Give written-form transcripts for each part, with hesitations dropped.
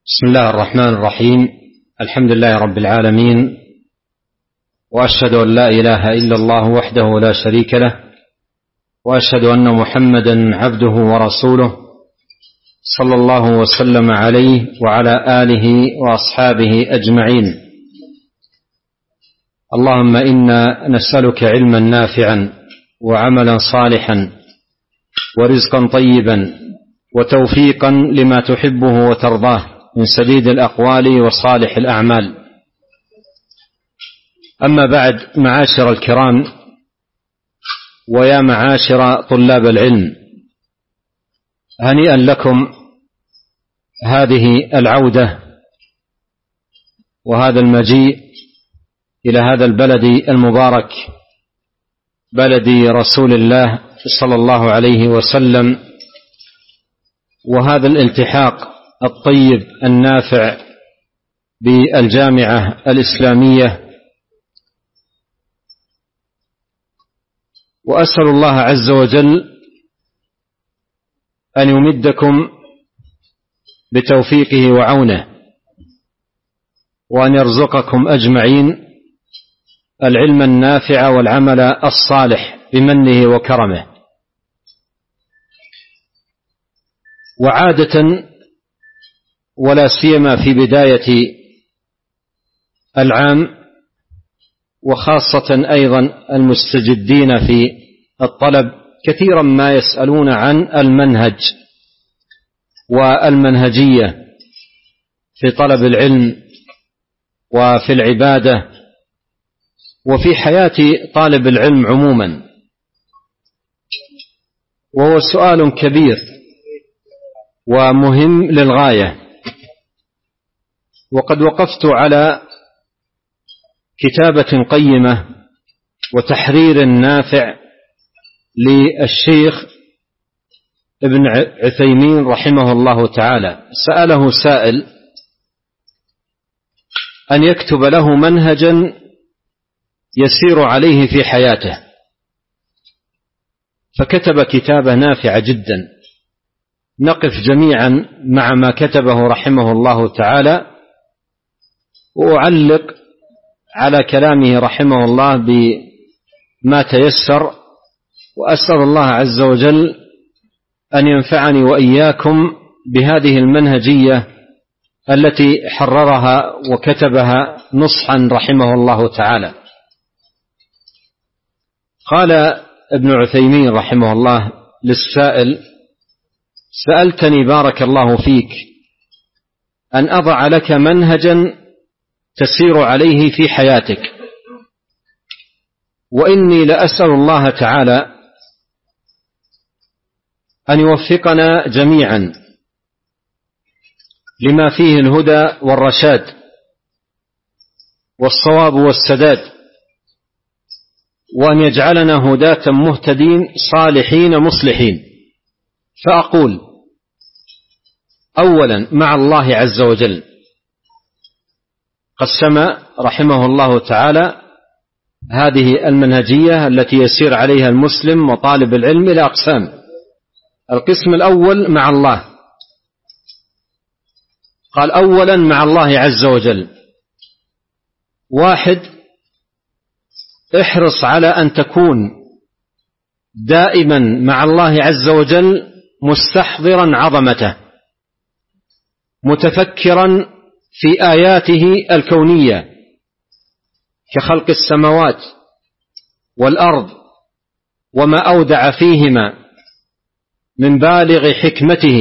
بسم الله الرحمن الرحيم. الحمد لله رب العالمين، وأشهد أن لا إله إلا الله وحده لا شريك له، وأشهد أن محمدا عبده ورسوله صلى الله وسلم عليه وعلى آله وأصحابه أجمعين. اللهم إنا نسألك علما نافعا وعملا صالحا ورزقا طيبا وتوفيقا لما تحبه وترضاه من سديد الأقوال وصالح الأعمال. أما بعد، معاشر الكرام ويا معاشر طلاب العلم، هنيئا لكم هذه العودة وهذا المجيء إلى هذا البلد المبارك، بلد رسول الله صلى الله عليه وسلم، وهذا الالتحاق الطيب النافع بالجامعة الإسلامية. وأسأل الله عز وجل أن يمدكم بتوفيقه وعونه، وأن يرزقكم أجمعين العلم النافع والعمل الصالح بمنه وكرمه. وعادة ولا سيما في بداية العام، وخاصة أيضا المستجدين في الطلب، كثيرا ما يسألون عن المنهج والمنهجية في طلب العلم وفي العبادة وفي حياة طالب العلم عموما، وهو سؤال كبير ومهم للغاية. وقد وقفت على كتابة قيمة وتحرير نافع للشيخ ابن عثيمين رحمه الله تعالى. سأله سائل أن يكتب له منهجا يسير عليه في حياته، فكتب كتابة نافعة جدا. نقف جميعا مع ما كتبه رحمه الله تعالى، وأعلق على كلامه رحمه الله بما تيسر، وأسأل الله عز وجل أن ينفعني وإياكم بهذه المنهجية التي حررها وكتبها نصحا رحمه الله تعالى. قال ابن عثيمين رحمه الله للسائل: سألتني بارك الله فيك أن أضع لك منهجا تسير عليه في حياتك، وإني لأسأل الله تعالى أن يوفقنا جميعا لما فيه الهدى والرشاد والصواب والسداد، وأن يجعلنا هداة مهتدين صالحين مصلحين. فأقول: أولا مع الله عز وجل. قسم رحمه الله تعالى هذه المنهجية التي يسير عليها المسلم وطالب العلم إلى أقسام. القسم الأول مع الله، قال: أولا مع الله عز وجل. واحد، احرص على أن تكون دائما مع الله عز وجل مستحضرا عظمته، متفكرا في آياته الكونية كخلق السماوات والأرض وما أودع فيهما من بالغ حكمته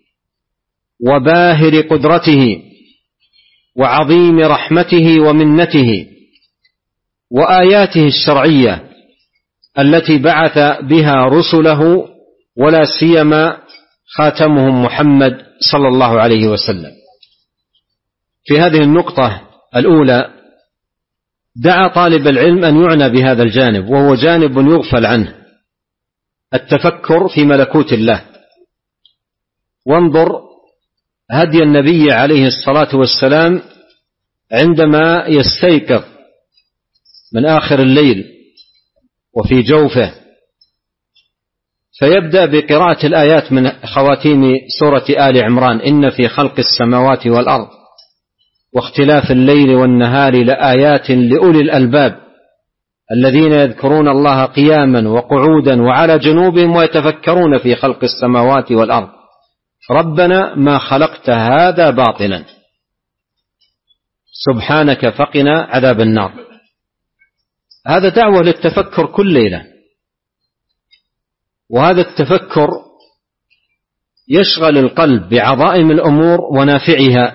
وباهر قدرته وعظيم رحمته ومنته، وآياته الشرعية التي بعث بها رسله، ولا سيما خاتمهم محمد صلى الله عليه وسلم. في هذه النقطة الأولى دعا طالب العلم أن يعنى بهذا الجانب، وهو جانب يغفل عنه: التفكر في ملكوت الله. وانظر هدي النبي عليه الصلاة والسلام عندما يستيقظ من آخر الليل وفي جوفه، فيبدأ بقراءة الآيات من خواتيم سورة آل عمران: إن في خلق السماوات والأرض واختلاف الليل والنهار لآيات لأولي الألباب الذين يذكرون الله قياما وقعودا وعلى جنوبهم ويتفكرون في خلق السماوات والأرض ربنا ما خلقت هذا باطلا سبحانك فقنا عذاب النار. هذا دعوة للتفكر كل ليلة، وهذا التفكر يشغل القلب بعظائم الأمور ونافعها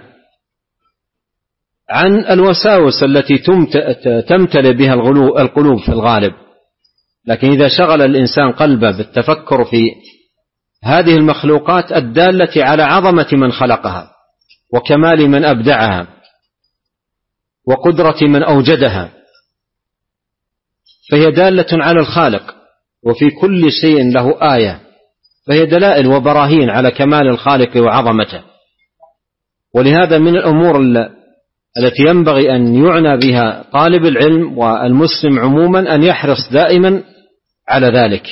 عن الوساوس التي تمتلئ بها القلوب في الغالب. لكن إذا شغل الإنسان قلبه بالتفكر في هذه المخلوقات الدالة على عظمة من خلقها وكمال من أبدعها وقدرة من أوجدها، فهي دالة على الخالق، وفي كل شيء له آية، فهي دلائل وبراهين على كمال الخالق وعظمته. ولهذا من الأمور التي ينبغي أن يعنى بها طالب العلم والمسلم عموما أن يحرص دائما على ذلك.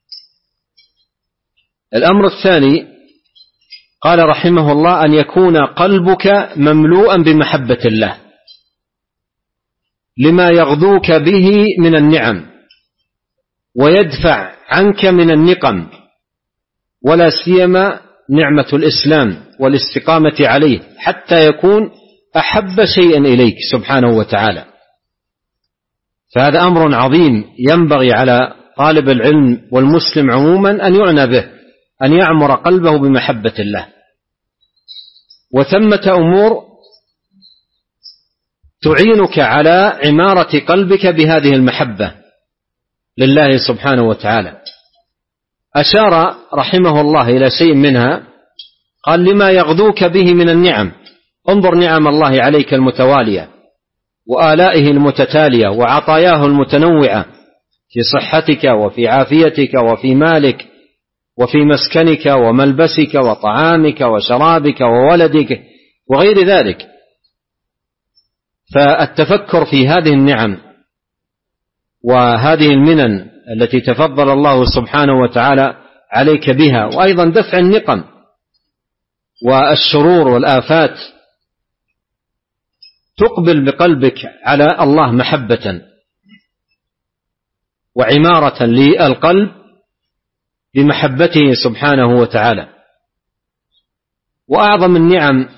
الأمر الثاني قال رحمه الله: أن يكون قلبك مملوءا بمحبة الله لما يغذوك به من النعم ويدفع عنك من النقم، ولا سيما نعمة الإسلام والاستقامة عليه، حتى يكون أحب شيئا إليك سبحانه وتعالى. فهذا أمر عظيم ينبغي على طالب العلم والمسلم عموما أن يعنى به، أن يعمر قلبه بمحبة الله. وثمة أمور تعينك على عمارة قلبك بهذه المحبة لله سبحانه وتعالى. أشار رحمه الله إلى شيء منها، قال: لما يغذوك به من النعم. انظر نعم الله عليك المتوالية وآلائه المتتالية وعطاياه المتنوعة في صحتك وفي عافيتك وفي مالك وفي مسكنك وملبسك وطعامك وشرابك وولدك وغير ذلك. فالتفكر في هذه النعم وهذه المنن التي تفضل الله سبحانه وتعالى عليك بها، وأيضا دفع النقم والشرور والآفات، تقبل بقلبك على الله محبة وعمارة للقلب بمحبته سبحانه وتعالى. وأعظم النعم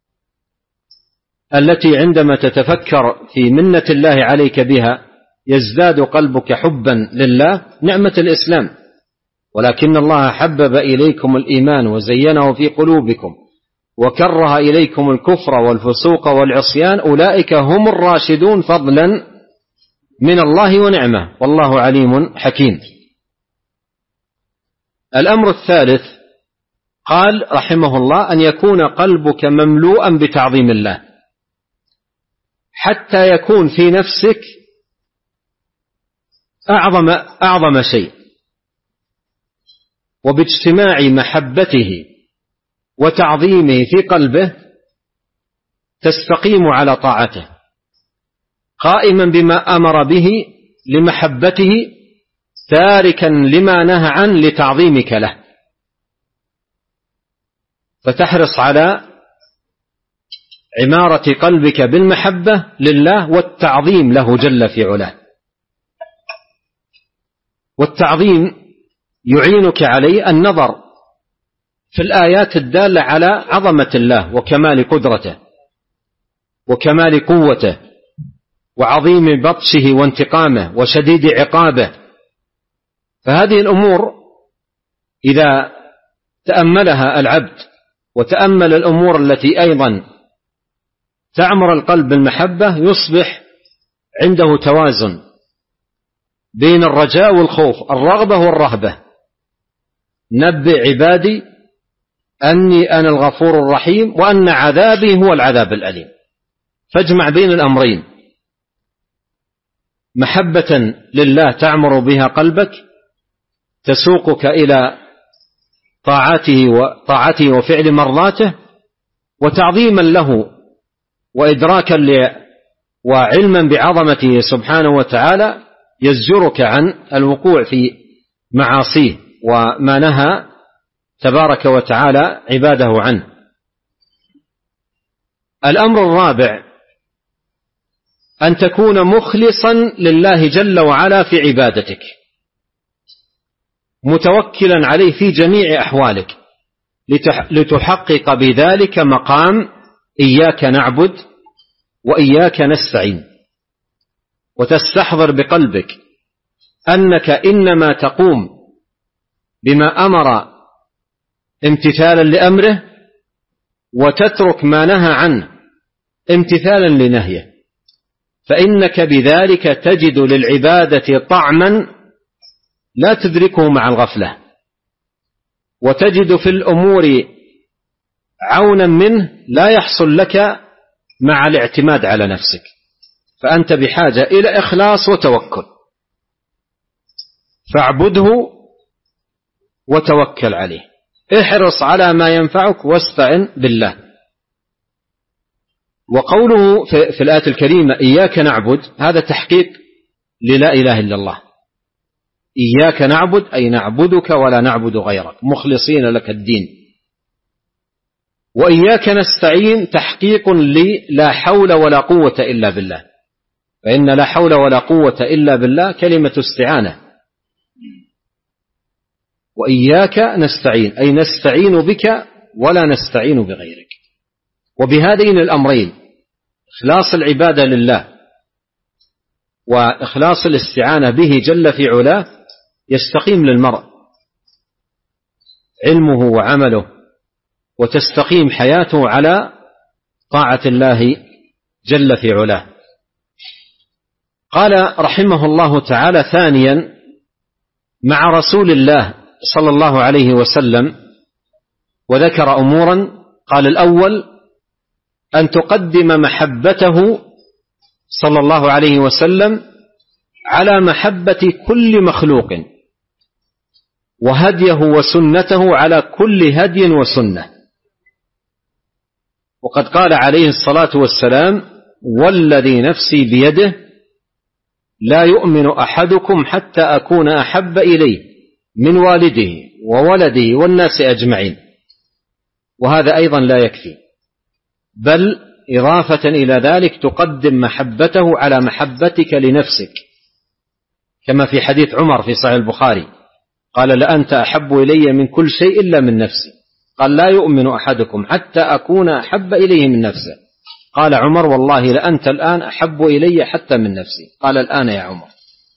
التي عندما تتفكر في منة الله عليك بها يزداد قلبك حبا لله نعمة الإسلام. ولكن الله حبب إليكم الإيمان وزينه في قلوبكم وكره إليكم الكفر والفسوق والعصيان أولئك هم الراشدون فضلا من الله ونعمة والله عليم حكيم. الأمر الثالث قال رحمه الله: أن يكون قلبك مملوءا بتعظيم الله حتى يكون في نفسك أعظم شيء، وباجتماع محبته وتعظيمه في قلبه تستقيم على طاعته، قائما بما أمر به لمحبته، تاركا لما نهى عنه لتعظيمك له. فتحرص على عمارة قلبك بالمحبة لله والتعظيم له جل في علاه. والتعظيم يعينك عليه النظر في الآيات الدالة على عظمة الله وكمال قدرته وكمال قوته وعظيم بطشه وانتقامه وشديد عقابه. فهذه الأمور إذا تأملها العبد وتأمل الأمور التي أيضا تعمر القلب بالمحبة يصبح عنده توازن بين الرجاء والخوف، الرغبة والرهبة. نبئ عبادي أني أنا الغفور الرحيم وأن عذابي هو العذاب الأليم. فاجمع بين الأمرين، محبة لله تعمر بها قلبك تسوقك إلى طاعته وفعل مرضاته، وتعظيما له وإدراكا وعلما بعظمته سبحانه وتعالى يزجرك عن الوقوع في معاصيه وما نهى تبارك وتعالى عباده عنه. الأمر الرابع أن تكون مخلصا لله جل وعلا في عبادتك، متوكلا عليه في جميع أحوالك، لتحقق بذلك مقام إياك نعبد وإياك نستعين، وتستحضر بقلبك أنك إنما تقوم بما أمر امتثالا لأمره، وتترك ما نهى عنه امتثالا لنهيه، فإنك بذلك تجد للعبادة طعما لا تدركه مع الغفلة، وتجد في الأمور عونا منه لا يحصل لك مع الاعتماد على نفسك، فأنت بحاجة إلى إخلاص وتوكل، فاعبده وتوكل عليه، احرص على ما ينفعك واستعن بالله. وقوله في الآية الكريمة إياك نعبد، هذا تحقيق للا إله إلا الله. إياك نعبد أي نعبدك ولا نعبد غيرك، مخلصين لك الدين. وإياك نستعين تحقيق لا حول ولا قوة إلا بالله، فإن لا حول ولا قوة إلا بالله كلمة استعانة. وإياك نستعين أي نستعين بك ولا نستعين بغيرك. وبهذين الأمرين، إخلاص العبادة لله وإخلاص الاستعانة به جل في علاه، يستقيم للمرء علمه وعمله، وتستقيم حياته على طاعة الله جل في علاه. قال رحمه الله تعالى ثانيا مع رسول الله صلى الله عليه وسلم، وذكر أمورا. قال الأول أن تقدم محبته صلى الله عليه وسلم على محبة كل مخلوق، وهديه وسنته على كل هدي وسنة. وقد قال عليه الصلاة والسلام والذي نفسي بيده لا يؤمن أحدكم حتى أكون أحب إليه من والده وولده والناس أجمعين. وهذا أيضا لا يكفي، بل إضافة إلى ذلك تقدم محبته على محبتك لنفسك، كما في حديث عمر في صحيح البخاري قال لأنت أحب إلي من كل شيء إلا من نفسي. قال لا يؤمن أحدكم حتى أكون أحب إليه من نفسه. قال عمر والله لأنت الآن أحب إلي حتى من نفسي. قال الآن يا عمر.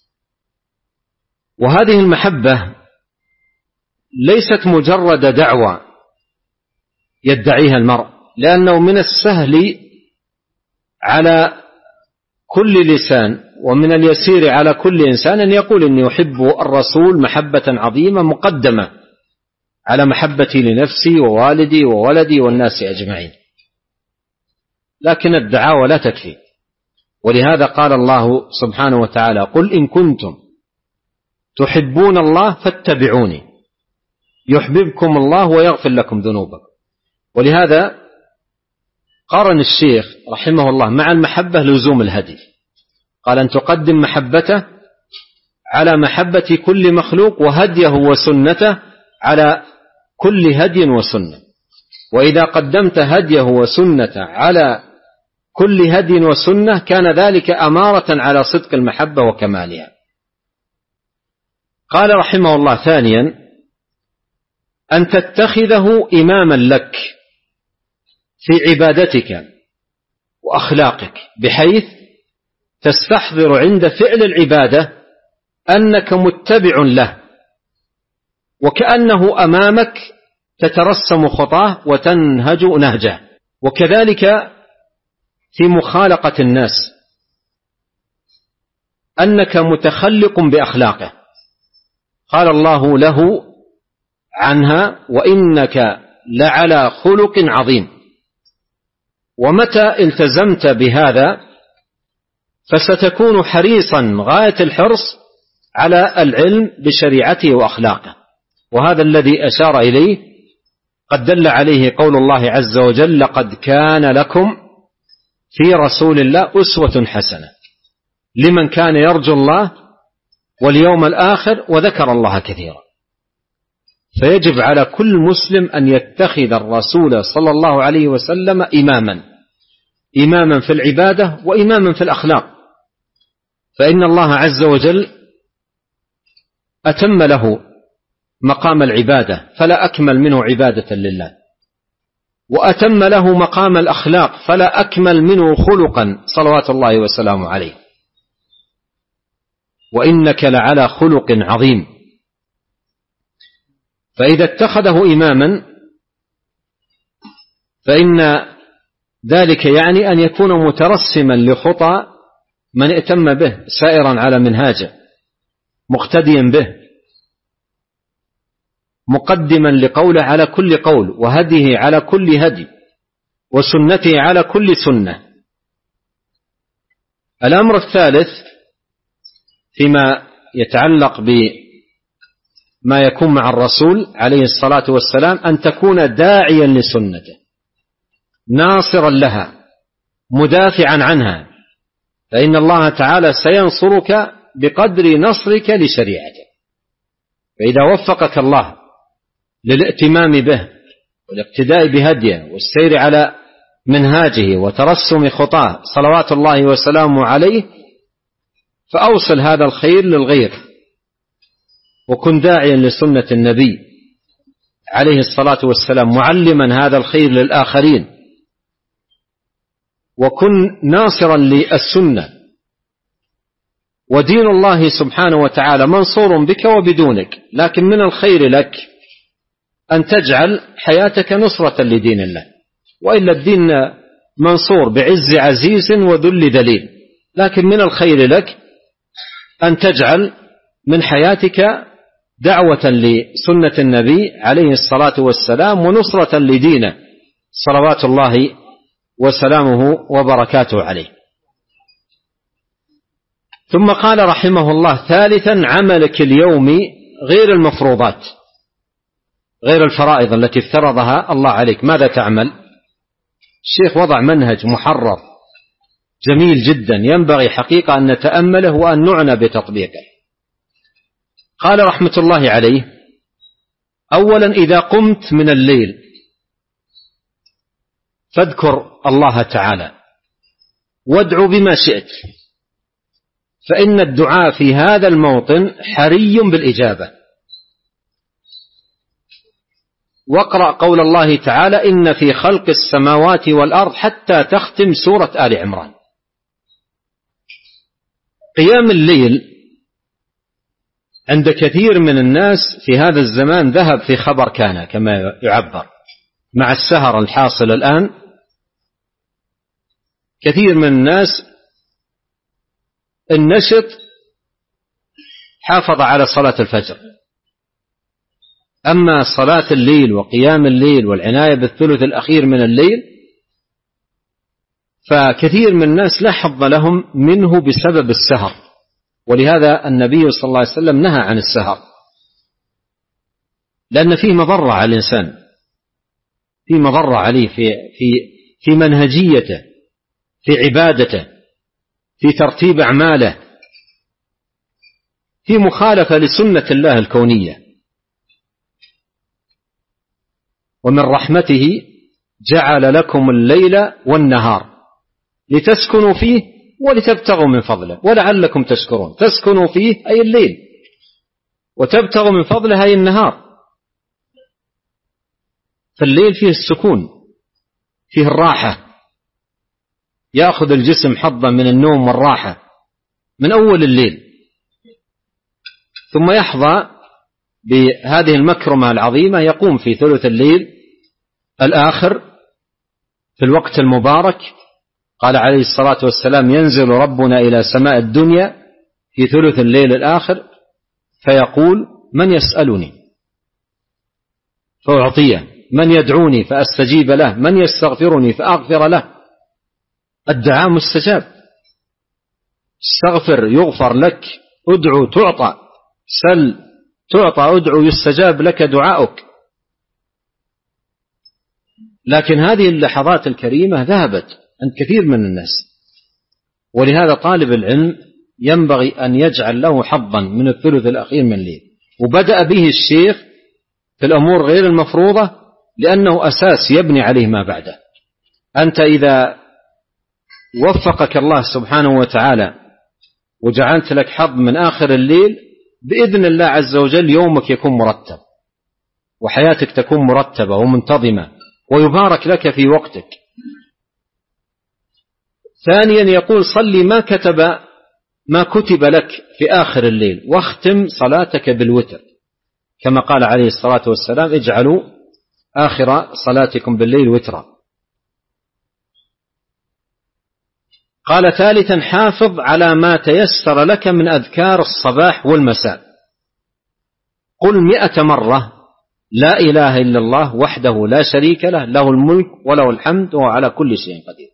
وهذه المحبة ليست مجرد دعوة يدعيها المرء، لأنه من السهل على كل لسان ومن اليسير على كل إنسان أن يقول إني أحب الرسول محبة عظيمة مقدمة على محبتي لنفسي ووالدي وولدي والناس أجمعين، لكن الدعاوى لا تكفي. ولهذا قال الله سبحانه وتعالى قل إن كنتم تحبون الله فاتبعوني يحببكم الله ويغفر لكم ذنوبكم. ولهذا قارن الشيخ رحمه الله مع المحبة لزوم الهدي، قال أن تقدم محبته على محبة كل مخلوق وهديه وسنته على كل هدي وسنة. وإذا قدمت هديه وسنة على كل هدي وسنة كان ذلك أمارة على صدق المحبة وكمالها. قال رحمه الله ثانيا أن تتخذه إماما لك في عبادتك وأخلاقك، بحيث تستحضر عند فعل العبادة أنك متبع له، وكأنه أمامك تترسم خطاه وتنهج نهجه. وكذلك في مخالقة الناس أنك متخلق بأخلاقه، قال الله له عنها وإنك لعلى خلق عظيم. ومتى التزمت بهذا فستكون حريصا غاية الحرص على العلم بشريعته وأخلاقه. وهذا الذي أشار إليه قد دل عليه قول الله عز وجل لقد كان لكم في رسول الله أسوة حسنة لمن كان يرجو الله واليوم الآخر وذكر الله كثيرا. فيجب على كل مسلم أن يتخذ الرسول صلى الله عليه وسلم إماما في العبادة وإماما في الأخلاق، فإن الله عز وجل أتم له مقام العبادة فلا أكمل منه عبادة لله، وأتم له مقام الأخلاق فلا أكمل منه خلقا صلوات الله وسلامه عليه. وإنك لعلى خلق عظيم. فإذا اتخذه إماما فإن ذلك يعني أن يكون مترسما لخطى من ائتم به، سائرا على منهاجه، مقتديا به، مقدما لقوله على كل قول، وهديه على كل هدي، وسنته على كل سنة. الأمر الثالث فيما يتعلق بما يكون مع الرسول عليه الصلاة والسلام أن تكون داعيا لسنته، ناصرا لها، مدافعا عنها، فإن الله تعالى سينصرك بقدر نصرك لشريعته. فإذا وفقك الله للائتمام به والاقتداء بهديه والسير على منهاجه وترسم خطاه صلوات الله وسلامه عليه، فأوصل هذا الخير للغير، وكن داعيا لسنة النبي عليه الصلاة والسلام، معلما هذا الخير للآخرين، وكن ناصرا للسنة. ودين الله سبحانه وتعالى منصور بك وبدونك، لكن من الخير لك أن تجعل حياتك نصرة لدين الله، وإلا الدين منصور بعز عزيز وذل ذليل. لكن من الخير لك أن تجعل من حياتك دعوة لسنة النبي عليه الصلاة والسلام ونصرة لدينه صلوات الله وسلامه وبركاته عليه. ثم قال رحمه الله: ثالثا، عملك اليومي غير المفروضات، غير الفرائض التي افترضها الله عليك. ماذا تعمل؟ الشيخ وضع منهج محرر جميل جدا ينبغي حقيقة أن نتأمله وأن نعنى بتطبيقه. قال رحمة الله عليه: أولا، إذا قمت من الليل فاذكر الله تعالى وادعو بما شئت، فإن الدعاء في هذا الموطن حري بالإجابة. واقرأ قول الله تعالى: إن في خلق السماوات والأرض، حتى تختم سورة آل عمران. قيام الليل عند كثير من الناس في هذا الزمان ذهب في خبر كان كما يعبر، مع السهر الحاصل الآن كثير من الناس النشط حافظ على صلاة الفجر، أما صلاة الليل وقيام الليل والعناية بالثلث الأخير من الليل فكثير من الناس لا حظ لهم منه بسبب السهر. ولهذا النبي صلى الله عليه وسلم نهى عن السهر، لأن فيه مضرة على الإنسان، فيه مضرة عليه في منهجيته، في عبادته، في ترتيب أعماله، في مخالفة لسنة الله الكونية. ومن رحمته جعل لكم الليل والنهار لتسكنوا فيه ولتبتغوا من فضله ولعلكم تشكرون. تسكنوا فيه أي الليل، وتبتغوا من فضله أي النهار. فالليل فيه السكون، فيه الراحة، يأخذ الجسم حظا من النوم والراحة من أول الليل، ثم يحظى بهذه المكرمة العظيمة، يقوم في ثلث الليل الآخر في الوقت المبارك. قال عليه الصلاة والسلام: ينزل ربنا إلى سماء الدنيا في ثلث الليل الآخر فيقول: من يسألني فأعطيه، من يدعوني فأستجيب له، من يستغفرني فأغفر له. الدعاء مستجاب، استغفر يغفر لك، ادعو تعطى، سل تعطى، ادعو يستجاب لك دعاؤك. لكن هذه اللحظات الكريمة ذهبت عند كثير من الناس، ولهذا طالب العلم ينبغي أن يجعل له حظا من الثلث الأخير من الليل. وبدأ به الشيخ في الأمور غير المفروضة، لأنه أساس يبني عليه ما بعده. أنت إذا وفقك الله سبحانه وتعالى وجعلت لك حظ من آخر الليل، بإذن الله عز وجل يومك يكون مرتب، وحياتك تكون مرتبة ومنتظمة، ويبارك لك في وقتك. ثانيا يقول: صلي ما كتب لك في آخر الليل، واختم صلاتك بالوتر، كما قال عليه الصلاة والسلام: اجعلوا آخر صلاتكم بالليل وترا. قال: ثالثا حافظ على ما تيسر لك من أذكار الصباح والمساء، قل 100 مرة: لا إله إلا الله وحده لا شريك له، له الملك وله الحمد وهو على كل شيء قدير.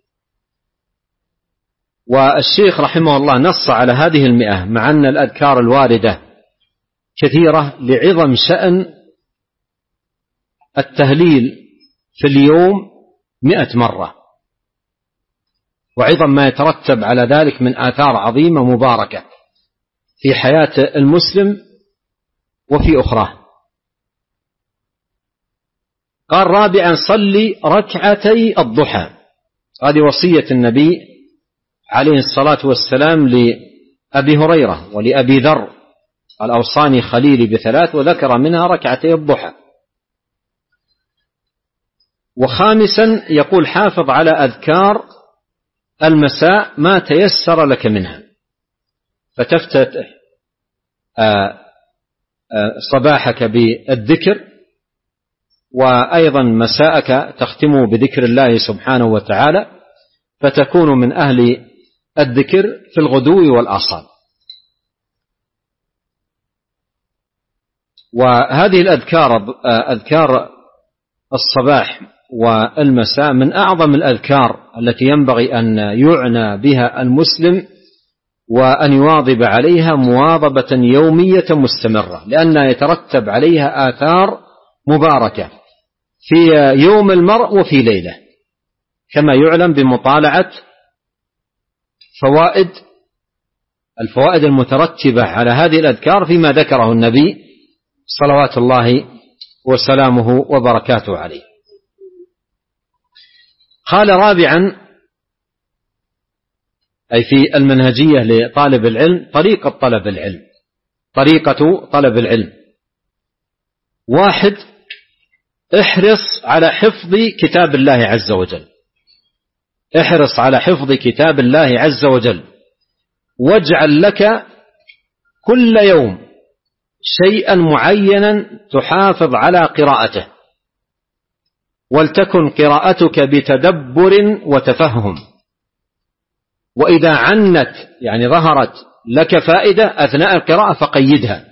والشيخ رحمه الله نص على هذه 100، مع أن الأذكار الواردة كثيرة لعظم شأن التهليل في اليوم 100 مرة، وعظم ما يترتب على ذلك من آثار عظيمة مباركة في حياة المسلم وفي أخراه. قال: رابعا صلي ركعتي الضحى. هذه وصية النبي عليه الصلاة والسلام لأبي هريرة ولأبي ذر، قال: أوصاني خليلي ب3، وذكر منها ركعتي الضحى. وخامسا يقول: حافظ على أذكار المساء ما تيسر لك منها، فتفتتح صباحك بالذكر، وأيضا مساءك تختمه بذكر الله سبحانه وتعالى، فتكون من أهل الذكر في الغدو والآصال. وهذه الأذكار، أذكار الصباح والمساء، من أعظم الأذكار التي ينبغي أن يعنى بها المسلم، وأن يواظب عليها مواظبة يومية مستمرة، لأنها يترتب عليها آثار مباركة في يوم المرء وفي ليلة، كما يعلم بمطالعة الفوائد المترتبة على هذه الأذكار فيما ذكره النبي صلوات الله وسلامه وبركاته عليه. قال: رابعا، أي في المنهجية لطالب العلم، طريقة طلب العلم. 1: احرص على حفظ كتاب الله عز وجل، احرص على حفظ كتاب الله عز وجل، واجعل لك كل يوم شيئا معينا تحافظ على قراءته، ولتكن قراءتك بتدبر وتفهم، وإذا عنت يعني ظهرت لك فائدة أثناء القراءة فقيدها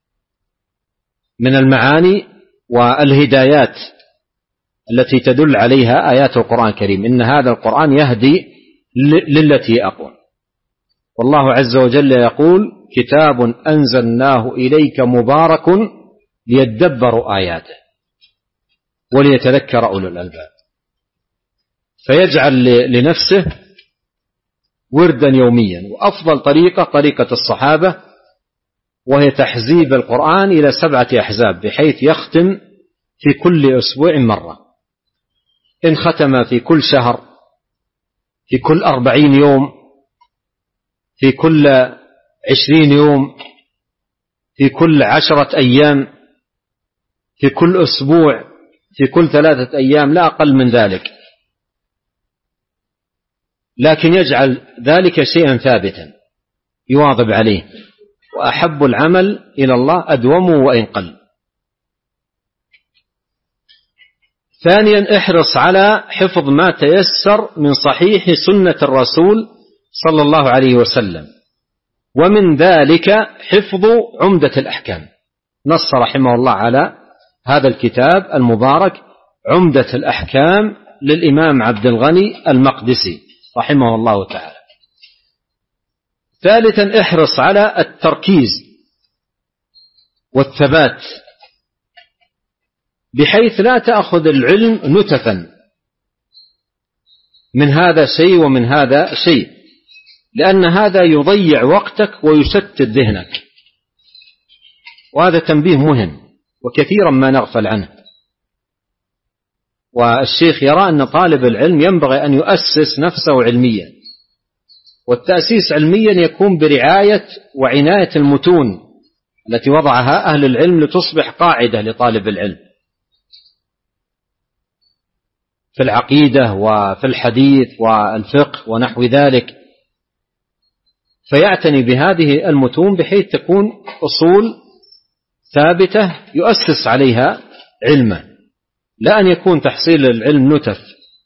من المعاني والهدايات التي تدل عليها آيات القرآن الكريم. إن هذا القرآن يهدي للتي أقوم. والله عز وجل يقول: كتاب أنزلناه إليك مبارك ليدبروا آياته وليتذكر أولو الألباب. فيجعل لنفسه وردا يوميا. وأفضل طريقة الصحابة، وهي تحزيب القرآن إلى 7 أحزاب، بحيث يختم في كل أسبوع مرة، إن ختم في كل شهر، في كل 40 يوم، في كل 20 يوم، في كل 10 أيام، في كل أسبوع، في كل 3 أيام، لا أقل من ذلك، لكن يجعل ذلك شيئا ثابتا يواظب عليه. وأحب العمل إلى الله أدومه وإن قل. ثانيا: احرص على حفظ ما تيسر من صحيح سنة الرسول صلى الله عليه وسلم، ومن ذلك حفظ عمدة الأحكام. نص رحمه الله على هذا الكتاب المبارك عمدة الأحكام للإمام عبد الغني المقدسي رحمه الله تعالى. ثالثا: احرص على التركيز والثبات، بحيث لا تأخذ العلم نتفا من هذا شيء ومن هذا شيء، لأن هذا يضيع وقتك ويشتت ذهنك. وهذا تنبيه مهم، وكثيرا ما نغفل عنه. والشيخ يرى أن طالب العلم ينبغي أن يؤسس نفسه علميا، والتأسيس علميا يكون برعاية وعناية المتون التي وضعها أهل العلم لتصبح قاعدة لطالب العلم في العقيدة وفي الحديث والفقه ونحو ذلك، فيعتني بهذه المتون بحيث تكون أصول ثابتة يؤسس عليها علمه، لا أن يكون تحصيل العلم نتف.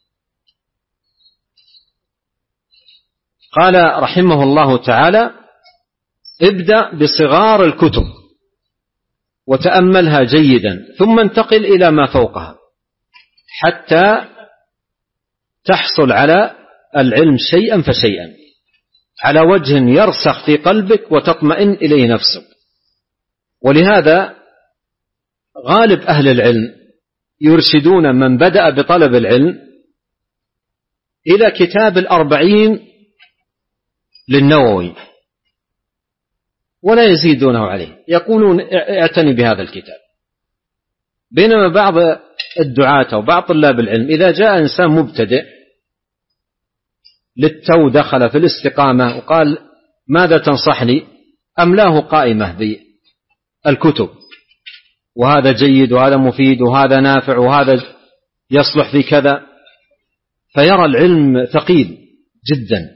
قال رحمه الله تعالى: ابدأ بصغار الكتب وتأملها جيدا، ثم انتقل إلى ما فوقها حتى تحصل على العلم شيئا فشيئا على وجه يرسخ في قلبك وتطمئن إليه نفسك. ولهذا غالب أهل العلم يرشدون من بدأ بطلب العلم إلى كتاب 40 للنووي ولا يزيدونه عليه، يقولون اعتني بهذا الكتاب. بينما بعض الدعاة أو بعض طلاب العلم إذا جاء إنسان مبتدئ للتو دخل في الاستقامة وقال ماذا تنصحني، أملاه قائمة بالكتب، وهذا جيد وهذا مفيد وهذا نافع وهذا يصلح في كذا، فيرى العلم ثقيل جدا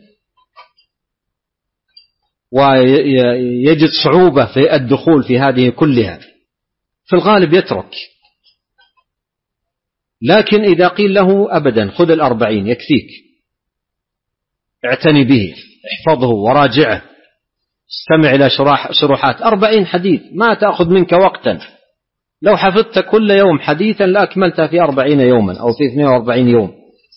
ويجد صعوبة في الدخول في هذه كلها، في الغالب يترك. لكن إذا قيل له أبدا خذ 40 يكفيك، اعتني به، احفظه وراجعه، استمع إلى شروحات 40 حديث ما تأخذ منك وقتا، لو حفظت كل يوم حديثا لأكملتها في 40 يوما أو في 42 يوم،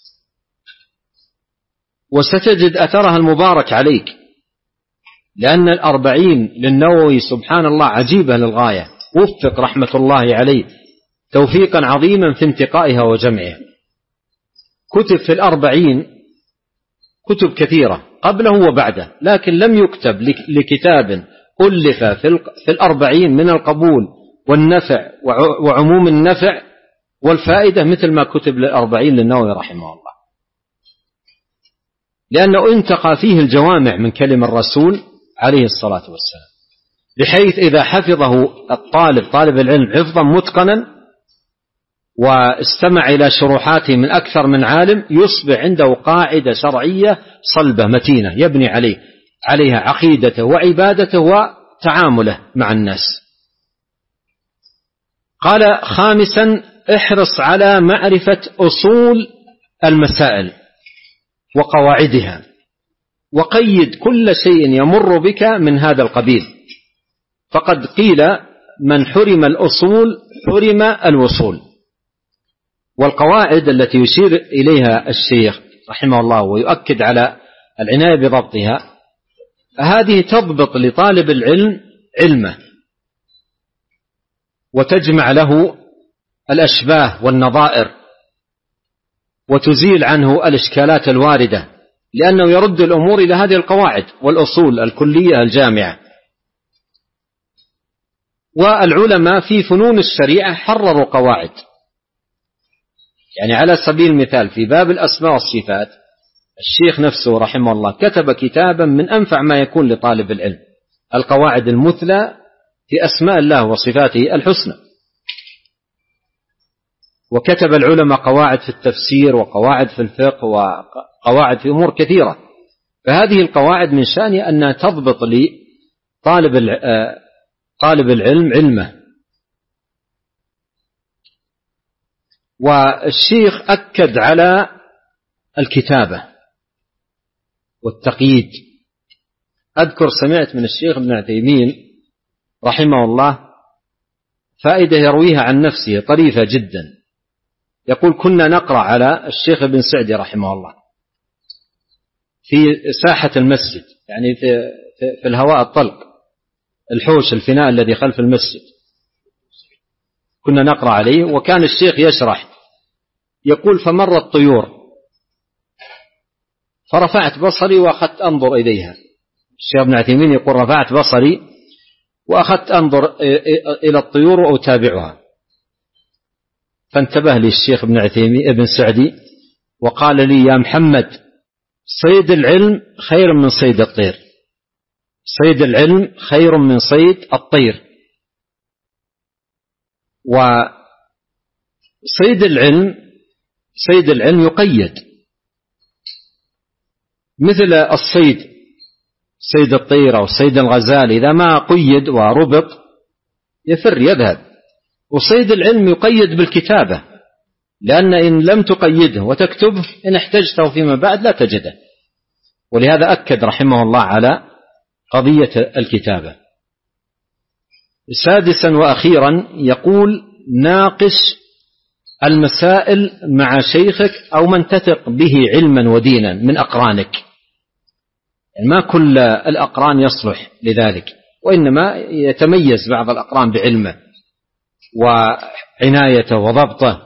وستجد أثرها المبارك عليك، لأن 40 للنووي سبحان الله عجيبة للغاية، وفق رحمة الله عليه توفيقا عظيما في انتقائها وجمعها. كتب في 40 كتب كثيرة قبله وبعده، لكن لم يكتب لكتاب ألف في 40 من القبول والنفع وعموم النفع والفائدة مثل ما كتب 40 للنووي رحمه الله، لأنه انتقى فيه الجوامع من كلم الرسول عليه الصلاة والسلام، بحيث إذا حفظه طالب العلم حفظا متقنا واستمع إلى شروحاته من أكثر من عالم، يصبح عنده قاعدة شرعية صلبة متينة يبني عليها عقيدته وعبادته وتعامله مع الناس. قال: خامسا احرص على معرفة أصول المسائل وقواعدها، وقيد كل شيء يمر بك من هذا القبيل، فقد قيل من حرم الأصول حرم الوصول. والقواعد التي يشير إليها الشيخ رحمه الله ويؤكد على العناية بضبطها، هذه تضبط لطالب العلم علمه وتجمع له الأشباه والنظائر وتزيل عنه الإشكالات الواردة، لأنه يرد الأمور إلى هذه القواعد والأصول الكلية الجامعة. والعلماء في فنون الشريعة حرروا قواعد، يعني على سبيل المثال في باب الأسماء والصفات الشيخ نفسه رحمه الله كتب كتابا من أنفع ما يكون لطالب العلم، القواعد المثلى في أسماء الله وصفاته الحسنى. وكتب العلماء قواعد في التفسير وقواعد في الفقه وقواعد في أمور كثيرة، فهذه القواعد من شأنها أنها تضبط طالب العلم علمه. والشيخ أكد على الكتابة والتقييد. أذكر سمعت من الشيخ ابن عثيمين رحمه الله فائدة يرويها عن نفسه طريفة جدا، يقول: كنا نقرأ على الشيخ ابن سعدي رحمه الله في ساحة المسجد، يعني في الهواء الطلق، الحوش الفناء الذي خلف المسجد، كنا نقرأ عليه وكان الشيخ يشرح، يقول: فمرت طيور فرفعت بصري وأخذت أنظر إليها. الشيخ ابن عثيمين يقول: رفعت بصري وأخذت أنظر إلى الطيور وأتابعها، فانتبه لي الشيخ ابن سعدي وقال لي: يا محمد، صيد العلم خير من صيد الطير، صيد العلم خير من صيد الطير. وصيد العلم يقيد، مثل الصيد، صيد الطير أو صيد الغزال إذا ما قيد وربط يفر يذهب. وصيد العلم يقيد بالكتابة، لأن إن لم تقيده وتكتبه إن احتجته فيما بعد لا تجده. ولهذا أكد رحمه الله على قضية الكتابة. سادسا وأخيرا يقول: ناقش المسائل مع شيخك أو من تثق به علما ودينا من أقرانك. يعني ما كل الأقران يصلح لذلك، وإنما يتميز بعض الأقران بعلمه وعنايته وضبطه.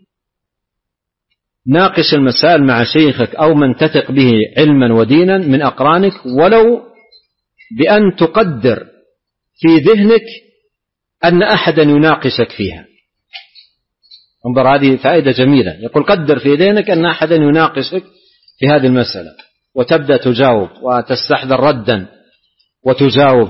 ناقش المسائل مع شيخك أو من تثق به علما ودينا من أقرانك، ولو بأن تقدر في ذهنك أن أحدا يناقشك فيها. انظر، هذه فائدة جميلة. يقول: قدر في ذهنك أن أحدا يناقشك في هذه المسألة، وتبدأ تجاوب وتستحضر ردا وتجاوب.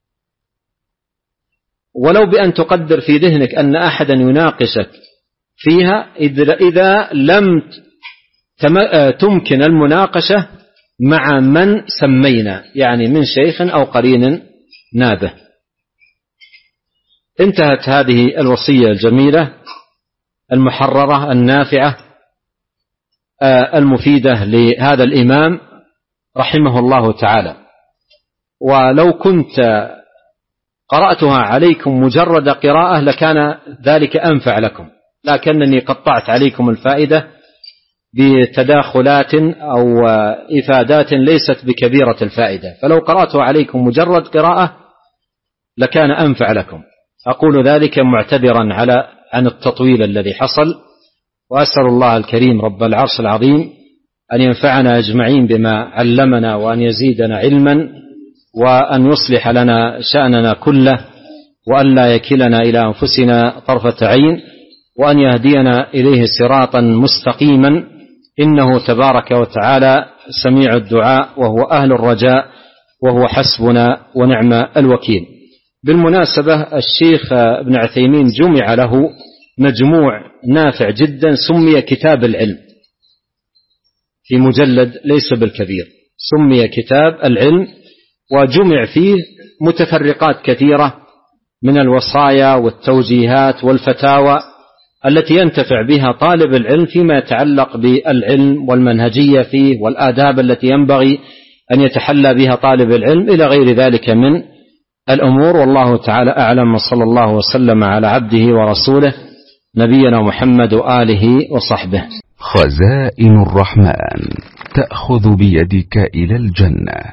ولو بأن تقدر في ذهنك أن أحدا يناقشك فيها إذا لم تمكن المناقشة مع من سمينا، يعني من شيخ أو قرين نابه. انتهت هذه الوصية الجميلة المحررة النافعة المفيدة لهذا الإمام رحمه الله تعالى. ولو كنت قرأتها عليكم مجرد قراءة لكان ذلك أنفع لكم، لكنني قطعت عليكم الفائدة بتداخلات أو إفادات ليست بكبيرة الفائدة، فلو قرأتها عليكم مجرد قراءة لكان أنفع لكم. أقول ذلك معتذرا عن التطويل الذي حصل، وأسأل الله الكريم رب العرش العظيم أن ينفعنا أجمعين بما علمنا، وأن يزيدنا علما، وأن يصلح لنا شأننا كله، وأن لا يكلنا إلى أنفسنا طرفة عين، وأن يهدينا إليه صراطا مستقيما، إنه تبارك وتعالى سميع الدعاء وهو أهل الرجاء وهو حسبنا ونعم الوكيل. بالمناسبة الشيخ ابن عثيمين جمع له مجموع نافع جدا سمي كتاب العلم، في مجلد ليس بالكبير، سمي كتاب العلم، وجمع فيه متفرقات كثيرة من الوصايا والتوجيهات والفتاوى التي ينتفع بها طالب العلم فيما يتعلق بالعلم والمنهجية فيه والآداب التي ينبغي أن يتحلى بها طالب العلم إلى غير ذلك من الأمور. والله تعالى أعلم، وصلى الله وسلم على عبده ورسوله نبينا محمد وآله وصحبه. خزائن الرحمن تأخذ بيدك إلى الجنة.